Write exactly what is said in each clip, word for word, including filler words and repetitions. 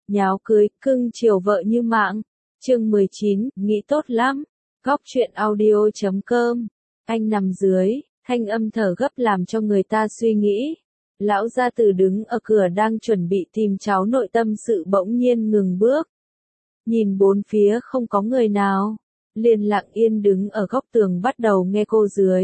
nháo cưới, cưng chiều vợ như mạng. Chương mười chín, nghĩ tốt lắm. Góc truyện audio chấm com. Anh nằm dưới, thanh âm thở gấp làm cho người ta suy nghĩ. Lão gia tử đứng ở cửa đang chuẩn bị tìm cháu nội tâm sự bỗng nhiên ngừng bước. Nhìn bốn phía không có người nào, liền lặng yên đứng ở góc tường bắt đầu nghe cô dưới.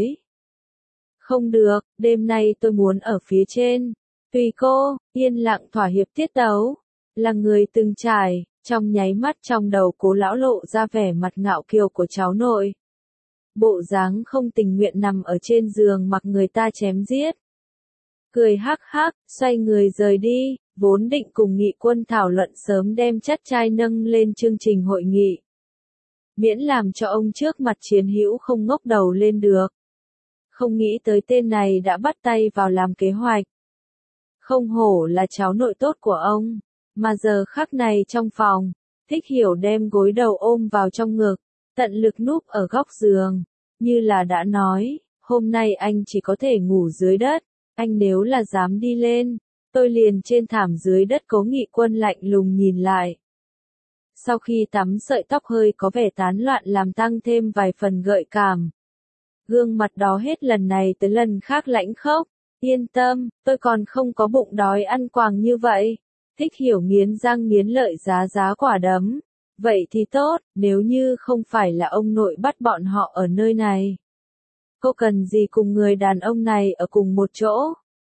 Không được, đêm nay tôi muốn ở phía trên. Tùy cô, yên lặng thỏa hiệp tiết tấu. Là người từng trải, trong nháy mắt trong đầu Cố lão lộ ra vẻ mặt ngạo kiều của cháu nội. Bộ dáng không tình nguyện nằm ở trên giường mặc người ta chém giết. Cười hắc hắc, xoay người rời đi, vốn định cùng nghị quân thảo luận sớm đem chắt trai nâng lên chương trình hội nghị. Miễn làm cho ông trước mặt chiến hữu không ngóc đầu lên được. Không nghĩ tới tên này đã bắt tay vào làm kế hoạch. Không hổ là cháu nội tốt của ông, mà giờ khắc này trong phòng, Thích Hiểu đem gối đầu ôm vào trong ngực, tận lực núp ở góc giường, như là đã nói, hôm nay anh chỉ có thể ngủ dưới đất, anh nếu là dám đi lên, tôi liền trên thảm dưới đất. Cố Nghị Quân lạnh lùng nhìn lại. Sau khi tắm sợi tóc hơi có vẻ tán loạn làm tăng thêm vài phần gợi cảm. Gương mặt đó hết lần này tới lần khác lãnh khốc. Yên tâm, tôi còn không có bụng đói ăn quàng như vậy. Thích Hiểu nghiến răng nghiến lợi giá giá quả đấm. Vậy thì tốt, nếu như không phải là ông nội bắt bọn họ ở nơi này. Cô cần gì cùng người đàn ông này ở cùng một chỗ?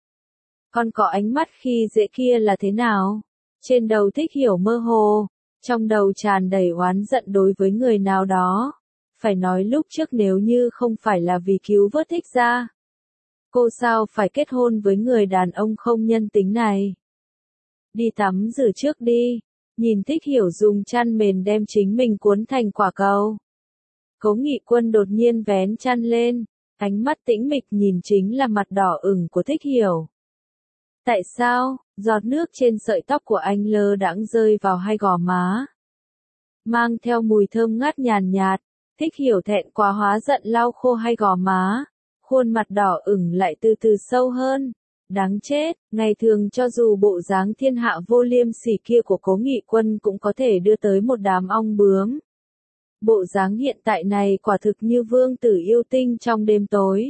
Còn có ánh mắt khi dễ kia là thế nào? Trên đầu Thích Hiểu mơ hồ, trong đầu tràn đầy oán giận đối với người nào đó. Phải nói lúc trước nếu như không phải là vì cứu vớt Thích gia, cô sao phải kết hôn với người đàn ông không nhân tính này? Đi tắm rửa trước đi. Nhìn Thích Hiểu dùng chăn mền đem chính mình cuốn thành quả cầu. Cố Nghị Quân đột nhiên vén chăn lên, ánh mắt tĩnh mịch nhìn chính là mặt đỏ ửng của Thích Hiểu. Tại sao? Giọt nước trên sợi tóc của anh lơ đãng rơi vào hai gò má, mang theo mùi thơm ngát nhàn nhạt. Thích Hiểu thẹn quá hóa giận lau khô hai gò má, khuôn mặt đỏ ửng lại từ từ sâu hơn. Đáng chết, ngày thường cho dù bộ dáng thiên hạ vô liêm sỉ kia của Cố Nghị Quân cũng có thể đưa tới một đám ong bướm. Bộ dáng hiện tại này quả thực như vương tử yêu tinh trong đêm tối.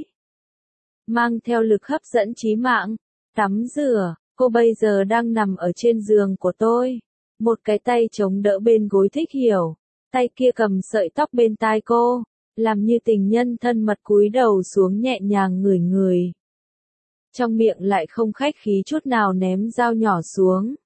Mang theo lực hấp dẫn chí mạng. Tắm rửa, cô bây giờ đang nằm ở trên giường của tôi. Một cái tay chống đỡ bên gối Thích Hiểu, tay kia cầm sợi tóc bên tai cô, làm như tình nhân thân mật cúi đầu xuống nhẹ nhàng ngửi ngửi. Trong miệng lại không khách khí chút nào ném dao nhỏ xuống.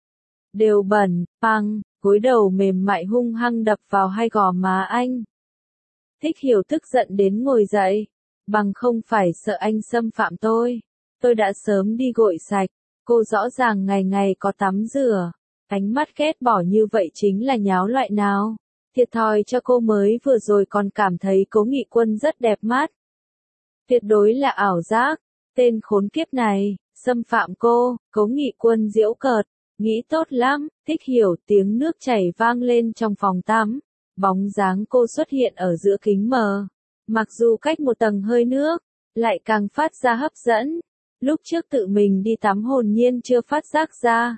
Đều bẩn, păng, gối đầu mềm mại hung hăng đập vào hai gò má anh. Thích Hiểu tức giận đến ngồi dậy. Bằng không phải sợ anh xâm phạm tôi. Tôi đã sớm đi gội sạch. Cô rõ ràng ngày ngày có tắm rửa. Ánh mắt ghét bỏ như vậy chính là nháo loại nào. Thiệt thòi cho cô mới vừa rồi còn cảm thấy Cố Nghị Quân rất đẹp mắt. Tuyệt đối là ảo giác. Tên khốn kiếp này, xâm phạm cô. Cố Nghị Quân giễu cợt, nghĩ tốt lắm. Thích Hiểu tiếng nước chảy vang lên trong phòng tắm. Bóng dáng cô xuất hiện ở giữa kính mờ. Mặc dù cách một tầng hơi nước, lại càng phát ra hấp dẫn. Lúc trước tự mình đi tắm hồn nhiên chưa phát giác ra.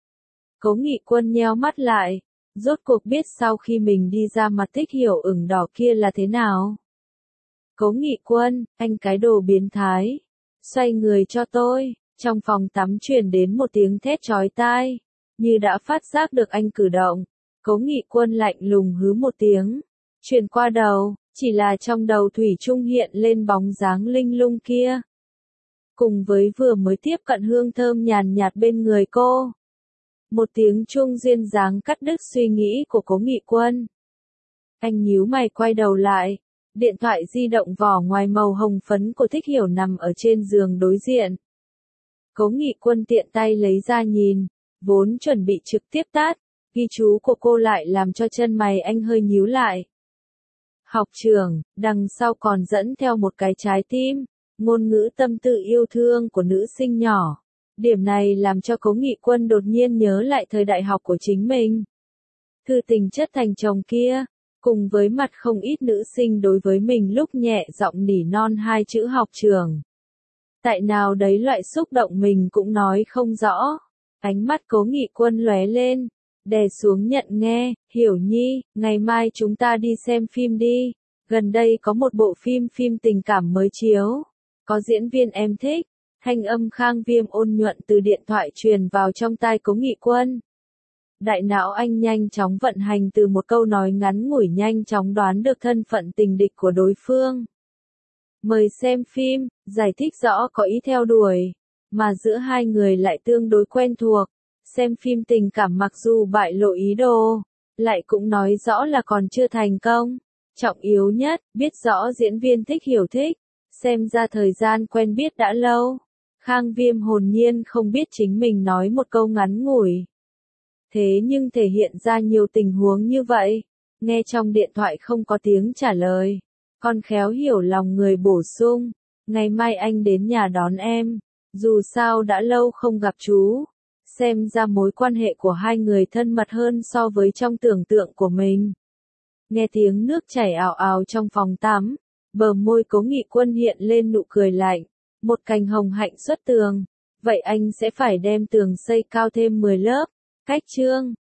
Cố Nghị Quân nheo mắt lại, rốt cuộc biết sau khi mình đi ra mặt Thích Hiểu ửng đỏ kia là thế nào. Cố Nghị Quân, anh cái đồ biến thái. Xoay người cho tôi. Trong phòng tắm truyền đến một tiếng thét chói tai. Như đã phát giác được anh cử động. Cố Nghị Quân lạnh lùng hứ một tiếng. Truyền qua đầu, chỉ là trong đầu thủy chung hiện lên bóng dáng linh lung kia. Cùng với vừa mới tiếp cận hương thơm nhàn nhạt bên người cô. Một tiếng chuông duyên dáng cắt đứt suy nghĩ của Cố Nghị Quân. Anh nhíu mày quay đầu lại. Điện thoại di động vỏ ngoài màu hồng phấn của Thích Hiểu nằm ở trên giường đối diện. Cố Nghị Quân tiện tay lấy ra nhìn, vốn chuẩn bị trực tiếp tát, ghi chú của cô lại làm cho chân mày anh hơi nhíu lại. Học trưởng, đằng sau còn dẫn theo một cái trái tim, ngôn ngữ tâm tư yêu thương của nữ sinh nhỏ. Điểm này làm cho Cố Nghị Quân đột nhiên nhớ lại thời đại học của chính mình. Thư tình chất thành chồng kia. Cùng với mặt không ít nữ sinh đối với mình lúc nhẹ giọng nỉ non hai chữ học trường. Tại nào đấy loại xúc động mình cũng nói không rõ. Ánh mắt Cố Nghị Quân lóe lên, Đè xuống nhận nghe, Hiểu Nhi, ngày mai chúng ta đi xem phim đi. Gần đây có một bộ phim phim tình cảm mới chiếu. Có diễn viên em thích. Thanh âm Khang Viêm ôn nhuận từ điện thoại truyền vào trong tai Cố Nghị Quân. Đại não anh nhanh chóng vận hành từ một câu nói ngắn ngủi nhanh chóng đoán được thân phận tình địch của đối phương. Mời xem phim, giải thích rõ có ý theo đuổi, mà giữa hai người lại tương đối quen thuộc. Xem phim tình cảm mặc dù bại lộ ý đồ, lại cũng nói rõ là còn chưa thành công. Trọng yếu nhất, biết rõ diễn viên thích Hiểu thích, xem ra thời gian quen biết đã lâu. Khang Viêm hồn nhiên không biết chính mình nói một câu ngắn ngủi. Thế nhưng thể hiện ra nhiều tình huống như vậy. Nghe trong điện thoại không có tiếng trả lời. Con khéo hiểu lòng người bổ sung. Ngày mai anh đến nhà đón em. Dù sao đã lâu không gặp chú. Xem ra mối quan hệ của hai người thân mật hơn so với trong tưởng tượng của mình. Nghe tiếng nước chảy ào ào trong phòng tắm. Bờ môi Cố Nghị Quân hiện lên nụ cười lạnh. Một cành hồng hạnh xuất tường. Vậy anh sẽ phải đem tường xây cao thêm mười lớp. Cách chương.